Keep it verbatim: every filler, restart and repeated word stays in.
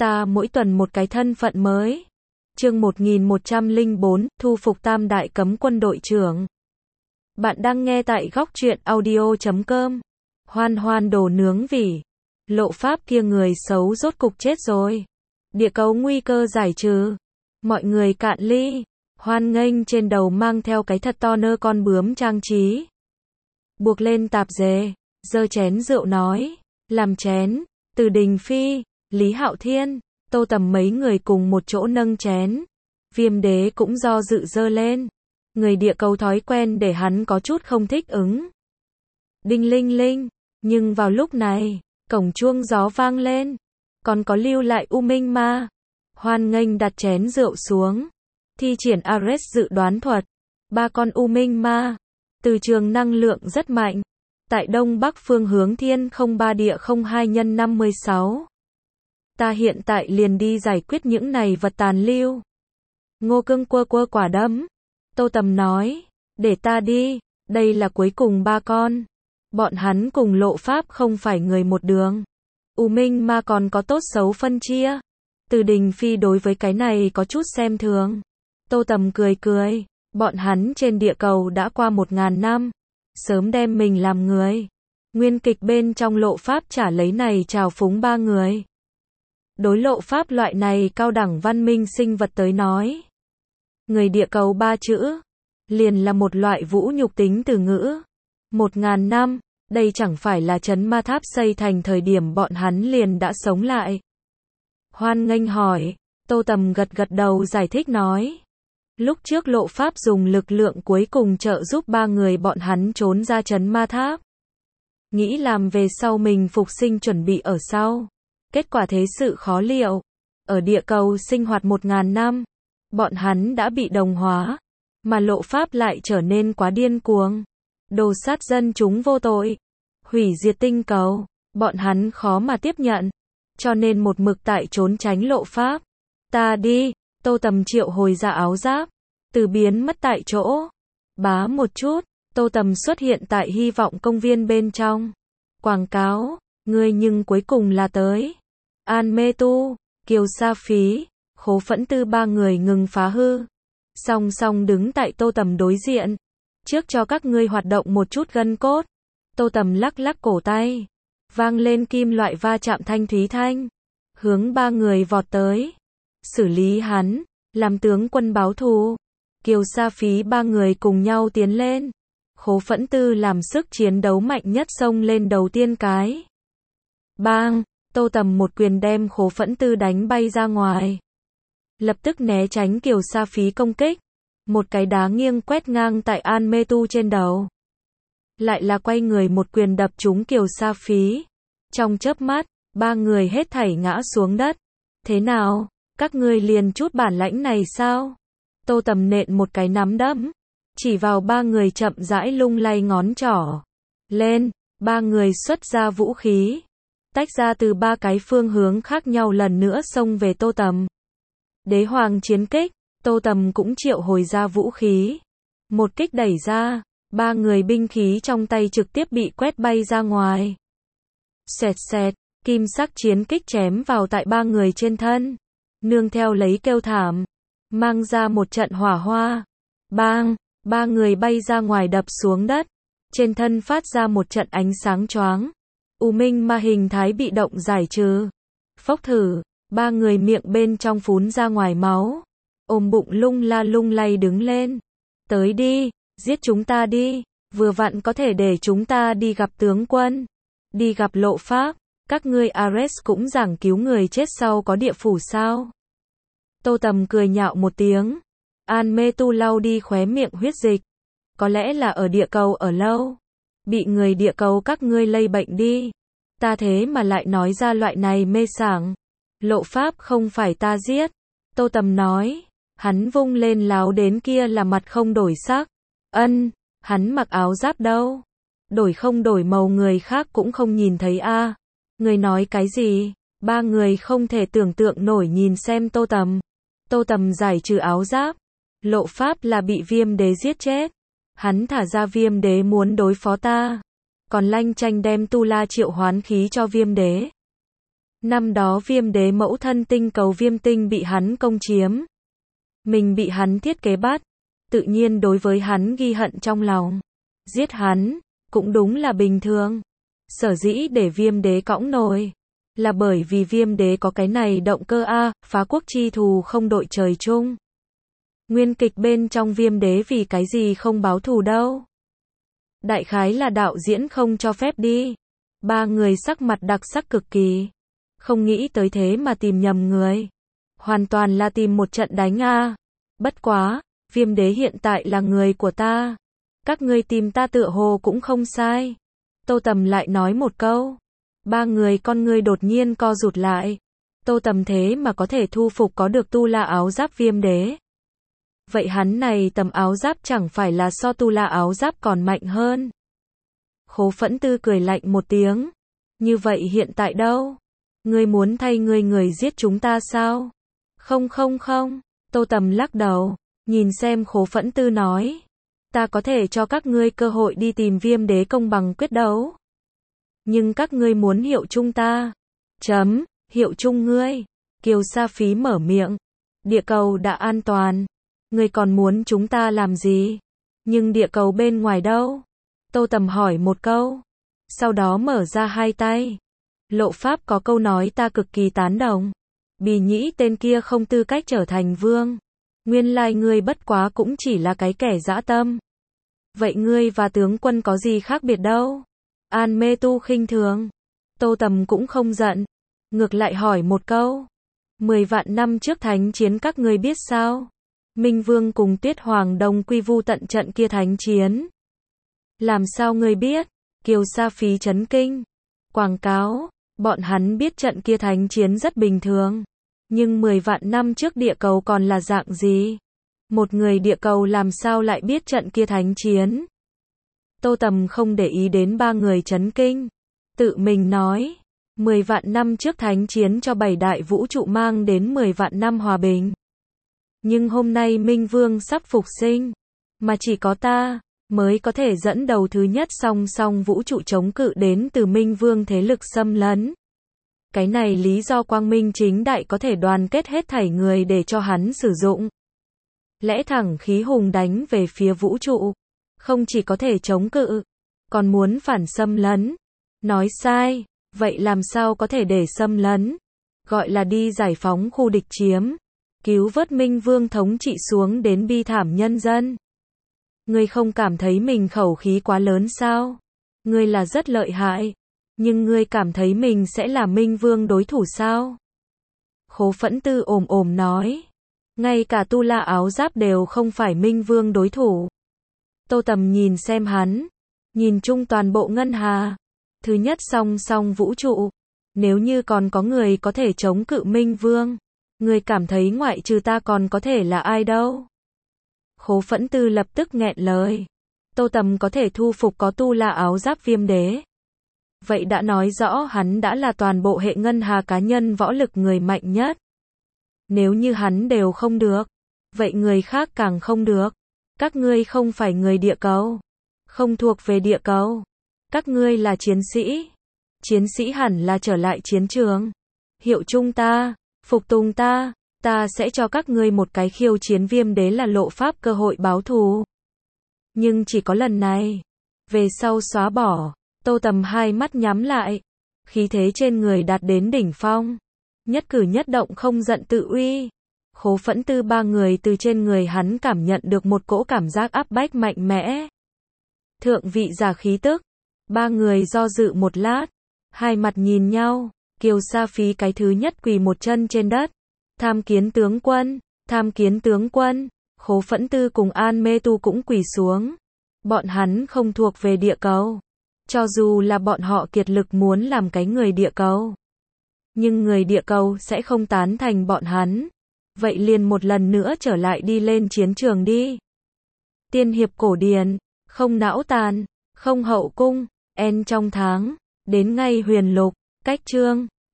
Ta mỗi tuần một cái thân phận mới. Chương một nghìn một trăm lẻ bốn, thu phục tam đại cấm quân đội trưởng. Bạn đang nghe tại góc truyện audio chấm com. Hoan hoan đồ nướng vỉ. Lộ Pháp kia người xấu rốt cục chết rồi. Địa cầu nguy cơ giải trừ. Mọi người cạn ly. Hoan nghênh trên đầu mang theo cái thật to nơ con bướm trang trí. Buộc lên tạp dề. Giơ chén rượu nói. Làm chén. Từ Đình Phi, Lý Hạo Thiên, Tô Tầm mấy người cùng một chỗ nâng chén. Viêm đế cũng do dự dơ lên. Người địa cầu thói quen để hắn có chút không thích ứng. Đinh linh linh. Nhưng vào lúc này, cổng chuông gió vang lên. Còn có lưu lại U Minh Ma. Hoan nghênh đặt chén rượu xuống. Thi triển Ares dự đoán thuật. Ba con U Minh Ma. Từ trường năng lượng rất mạnh. Tại đông bắc phương hướng thiên không ba địa không hai nhân năm mươi sáu. Ta hiện tại liền đi giải quyết những này vật tàn lưu. Ngô Cương quơ quơ quả đấm. Tô Tầm nói, để ta đi, đây là cuối cùng ba con. Bọn hắn cùng Lộ Pháp không phải người một đường. U Minh Ma còn có tốt xấu phân chia. Từ Đình Phi đối với cái này có chút xem thường. Tô Tầm cười cười, bọn hắn trên địa cầu đã qua một ngàn năm. Sớm đem mình làm người. Nguyên kịch bên trong Lộ Pháp trả lấy này trào phúng ba người. Đối Lộ Pháp loại này cao đẳng văn minh sinh vật tới nói. Người địa cầu ba chữ. Liền là một loại vũ nhục tính từ ngữ. Một ngàn năm, đây chẳng phải là trấn ma tháp xây thành thời điểm bọn hắn liền đã sống lại. Hoan nghênh hỏi, Tô Tầm gật gật đầu giải thích nói. Lúc trước Lộ Pháp dùng lực lượng cuối cùng trợ giúp ba người bọn hắn trốn ra trấn ma tháp. Nghĩ làm về sau mình phục sinh chuẩn bị ở sau. Kết quả thế sự khó liệu. Ở địa cầu sinh hoạt một ngàn năm. Bọn hắn đã bị đồng hóa. Mà Lộ Pháp lại trở nên quá điên cuồng. Đồ sát dân chúng vô tội. Hủy diệt tinh cầu. Bọn hắn khó mà tiếp nhận. Cho nên một mực tại trốn tránh Lộ Pháp. Ta đi. Tô Tầm triệu hồi ra áo giáp. Từ biến mất tại chỗ. Bá một chút. Tô Tầm xuất hiện tại hy vọng công viên bên trong. Quảng cáo. Ngươi nhưng cuối cùng là tới. An Mê Tu, Kiều Sa Phí, Khố Phẫn Tư ba người ngừng phá hư. Song song đứng tại Tô Tầm đối diện. Trước cho các ngươi hoạt động một chút gân cốt. Tô Tầm lắc lắc cổ tay. Vang lên kim loại va chạm thanh thúy thanh. Hướng ba người vọt tới. Xử lý hắn. Làm tướng quân báo thù. Kiều Sa Phí ba người cùng nhau tiến lên. Khố Phẫn Tư làm sức chiến đấu mạnh nhất xông lên đầu tiên cái. Bang! Tô Tầm một quyền đem Khố Phẫn Tư đánh bay ra ngoài. Lập tức né tránh Kiều Sa Phí công kích. Một cái đá nghiêng quét ngang tại An Mê Tu trên đầu. Lại là quay người một quyền đập trúng Kiều Sa Phí. Trong chớp mắt, ba người hết thảy ngã xuống đất. Thế nào? Các ngươi liền chút bản lãnh này sao? Tô Tầm nện một cái nắm đấm. Chỉ vào ba người chậm rãi lung lay ngón trỏ. Lên, ba người xuất ra vũ khí. Tách ra từ ba cái phương hướng khác nhau lần nữa xông về Tô Tầm. Đế hoàng chiến kích, Tô Tầm cũng triệu hồi ra vũ khí. Một kích đẩy ra, ba người binh khí trong tay trực tiếp bị quét bay ra ngoài. Xẹt xẹt, kim sắc chiến kích chém vào tại ba người trên thân. Nương theo lấy kêu thảm. Mang ra một trận hỏa hoa. Bang, ba người bay ra ngoài đập xuống đất. Trên thân phát ra một trận ánh sáng choáng. U Minh Ma hình thái bị động giải trừ. Phốc thử, ba người miệng bên trong phún ra ngoài máu. Ôm bụng lung la lung lay đứng lên. Tới đi, giết chúng ta đi. Vừa vặn có thể để chúng ta đi gặp tướng quân. Đi gặp Lộ Pháp. Các ngươi Ares cũng giảng cứu người chết sau có địa phủ sao? Tô Tầm cười nhạo một tiếng. An Mê Tu lau đi khóe miệng huyết dịch. Có lẽ là ở địa cầu ở lâu. Bị người địa cầu các ngươi lây bệnh đi. Ta thế mà lại nói ra loại này mê sảng. Lộ Pháp không phải ta giết. Tô Tầm nói. Hắn vung lên láo đến kia là mặt không đổi sắc. Ân, hắn mặc áo giáp đâu. Đổi không đổi màu người khác cũng không nhìn thấy a. Người nói cái gì? Ba người không thể tưởng tượng nổi nhìn xem Tô Tầm. Tô Tầm giải trừ áo giáp. Lộ Pháp là bị Viêm Đế giết chết. Hắn thả ra Viêm Đế muốn đối phó ta. Còn lanh chanh đem Tu La triệu hoán khí cho Viêm Đế. Năm đó Viêm Đế mẫu thân tinh cầu Viêm Tinh bị hắn công chiếm. Mình bị hắn thiết kế bắt, tự nhiên đối với hắn ghi hận trong lòng. Giết hắn, cũng đúng là bình thường. Sở dĩ để Viêm Đế cõng nồi, là bởi vì Viêm Đế có cái này động cơ a, phá quốc chi thù không đội trời chung. Nguyên kịch bên trong Viêm Đế vì cái gì không báo thù đâu. Đại khái là đạo diễn không cho phép đi. Ba người sắc mặt đặc sắc cực kỳ. Không nghĩ tới thế mà tìm nhầm người. Hoàn toàn là tìm một trận đánh a. Bất quá, Viêm Đế hiện tại là người của ta. Các ngươi tìm ta tựa hồ cũng không sai. Tô Tầm lại nói một câu. Ba người con ngươi đột nhiên co rụt lại. Tô Tầm thế mà có thể thu phục có được tu la áo giáp Viêm Đế. Vậy hắn này tầm áo giáp chẳng phải là so tu la áo giáp còn mạnh hơn. Khố Phẫn Tư cười lạnh một tiếng. Như vậy hiện tại đâu? Ngươi muốn thay ngươi người giết chúng ta sao? Không không không. Tô Tầm lắc đầu. Nhìn xem Khố Phẫn Tư nói. Ta có thể cho các ngươi cơ hội đi tìm Viêm Đế công bằng quyết đấu. Nhưng các ngươi muốn hiệu chung ta. Chấm, hiệu chung ngươi. Kiều Sa Phí mở miệng. Địa cầu đã an toàn. Ngươi còn muốn chúng ta làm gì? Nhưng địa cầu bên ngoài đâu? Tô Tầm hỏi một câu. Sau đó mở ra hai tay. Lộ Pháp có câu nói ta cực kỳ tán đồng. Bì Nhĩ tên kia không tư cách trở thành vương. Nguyên lai ngươi bất quá cũng chỉ là cái kẻ dã tâm. Vậy ngươi và tướng quân có gì khác biệt đâu? An Mê Tu khinh thường. Tô Tầm cũng không giận. Ngược lại hỏi một câu. Mười vạn năm trước thánh chiến các ngươi biết sao? Minh Vương cùng Tuyết Hoàng đồng quy vu tận trận kia thánh chiến. Làm sao ngươi biết? Kiều Sa Phí chấn kinh. Quảng cáo, bọn hắn biết trận kia thánh chiến rất bình thường. Nhưng mười vạn năm trước địa cầu còn là dạng gì? Một người địa cầu làm sao lại biết trận kia thánh chiến? Tô Tầm không để ý đến ba người chấn kinh. Tự mình nói, mười vạn năm trước thánh chiến cho bảy đại vũ trụ mang đến mười vạn năm hòa bình. Nhưng hôm nay Minh Vương sắp phục sinh, mà chỉ có ta mới có thể dẫn đầu thứ nhất song song vũ trụ chống cự đến từ Minh Vương thế lực xâm lấn. Cái này lý do quang minh chính đại có thể đoàn kết hết thảy người để cho hắn sử dụng. Lẽ thẳng khí hùng đánh về phía vũ trụ, không chỉ có thể chống cự, còn muốn phản xâm lấn. Nói sai, vậy làm sao có thể để xâm lấn? Gọi là đi giải phóng khu địch chiếm, cứu vớt Minh Vương thống trị xuống đến bi thảm nhân dân. Ngươi không cảm thấy mình khẩu khí quá lớn sao? Ngươi là rất lợi hại, nhưng ngươi cảm thấy mình sẽ là Minh Vương đối thủ sao? Khố Phẫn Tư ồm ồm nói. Ngay cả tu la áo giáp đều không phải Minh Vương đối thủ. Tô Tầm nhìn xem hắn, nhìn chung toàn bộ ngân hà. Thứ nhất song song vũ trụ. Nếu như còn có người có thể chống cự Minh Vương, ngươi cảm thấy ngoại trừ ta còn có thể là ai đâu? Khố Phẫn Tư lập tức nghẹn lời. Tô Tầm có thể thu phục có tu la áo giáp Viêm Đế. Vậy đã nói rõ hắn đã là toàn bộ hệ ngân hà cá nhân võ lực người mạnh nhất. Nếu như hắn đều không được, vậy người khác càng không được. Các ngươi không phải người địa cầu, không thuộc về địa cầu. Các ngươi là chiến sĩ. Chiến sĩ hẳn là trở lại chiến trường. Hiệu chung ta, phục tùng ta, ta sẽ cho các ngươi một cái khiêu chiến Viêm Đế là Lộ Pháp cơ hội báo thù. Nhưng chỉ có lần này, về sau xóa bỏ. Tô Tầm hai mắt nhắm lại, khí thế trên người đạt đến đỉnh phong, nhất cử nhất động không giận tự uy. Khố Phẫn Tư ba người từ trên người hắn cảm nhận được một cỗ cảm giác áp bách mạnh mẽ. Thượng vị giả khí tức. Ba người do dự một lát, hai mặt nhìn nhau. Kiều Sa Phí cái thứ nhất quỳ một chân trên đất. Tham kiến tướng quân, tham kiến tướng quân. Khố Phẫn Tư cùng An Mê Tu cũng quỳ xuống. Bọn hắn không thuộc về địa cầu. Cho dù là bọn họ kiệt lực muốn làm cái người địa cầu, nhưng người địa cầu sẽ không tán thành bọn hắn. Vậy liền một lần nữa trở lại đi lên chiến trường đi. Tiên hiệp cổ điển, không não tàn, không hậu cung, en trong tháng, đến ngay huyền lục, cách chương.